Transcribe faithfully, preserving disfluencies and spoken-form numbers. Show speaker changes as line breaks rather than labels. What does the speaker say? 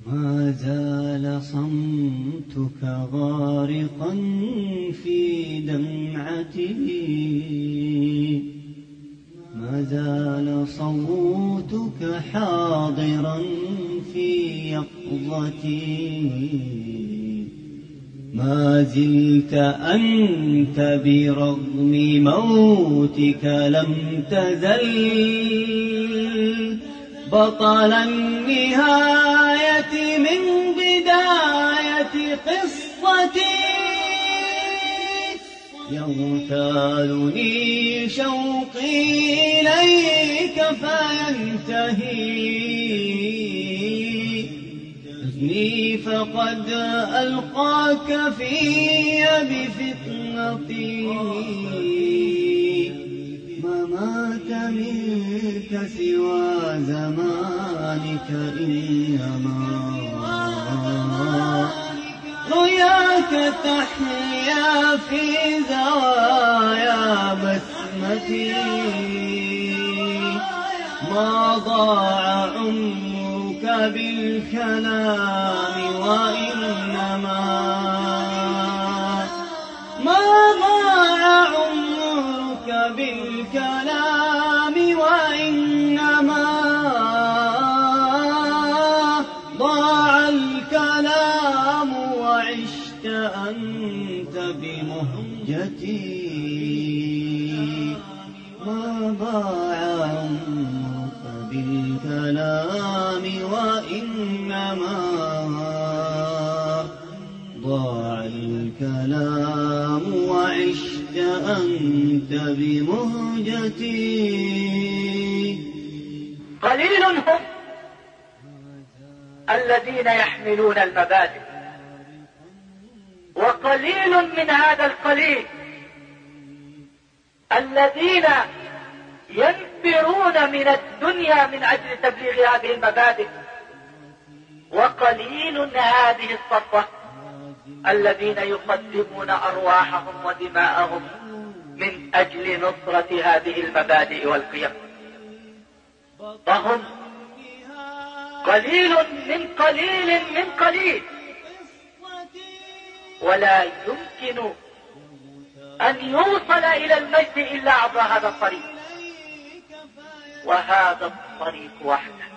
ما زال صمتك غارقا في دمعته، ما زال صوتك حاضرا في يقظتي، ما زلت أنت برغم موتك لم تزل بطل النهاية من بداية قصتي. يغتالني شوقي إليك فينتهي حزني فقد ألقاك في بفتنتي. ما مات منك سوى زمانك إنما رؤياك تحيا في زوايا بسمتي. ما ضاع عمرك بالكلام وإنما ما ضاع عمرك بالكلام وإنما ضاع الكلام وعشت أنت بمهجتي. ما ضاع عمرك بالكلام وإنما ضاع الكلام وعشت أنت بمهجتي.
قليل هم الذين يحملون المبادئ، وقليل من هذا القليل الذين ينفرون من الدنيا من أجل تبليغ هذه المبادئ، وقليل هذه الصفوة الذين يقدمون أرواحهم ودماءهم من أجل نصرة هذه المبادئ والقيم. فهم قليل من قليل من قليل، ولا يمكن أن يوصل إلى المجد إلا عبر هذا الطريق، وهذا الطريق وحده